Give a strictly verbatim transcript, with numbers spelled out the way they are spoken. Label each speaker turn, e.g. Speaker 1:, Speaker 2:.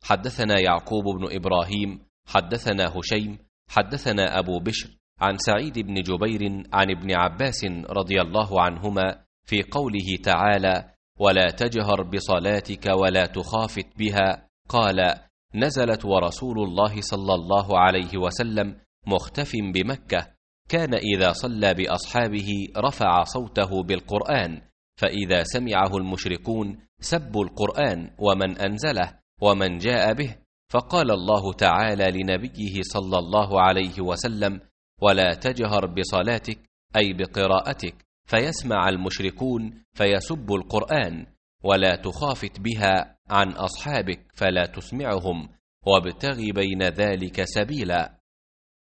Speaker 1: حدثنا يعقوب بن إبراهيم حدثنا هشيم حدثنا أبو بشر عن سعيد بن جبير عن ابن عباس رضي الله عنهما في قوله تعالى: ولا تجهر بصلاتك ولا تخافت بها، قال: نزلت ورسول الله صلى الله عليه وسلم مختف بمكة، كان إذا صلى بأصحابه رفع صوته بالقرآن، فإذا سمعه المشركون سبوا القرآن ومن أنزله ومن جاء به، فقال الله تعالى لنبيه صلى الله عليه وسلم: ولا تجهر بصلاتك أي بقراءتك فيسمع المشركون فيسبوا القرآن، ولا تخافت بها عن أصحابك فلا تسمعهم، وابتغ بين ذلك سبيلا.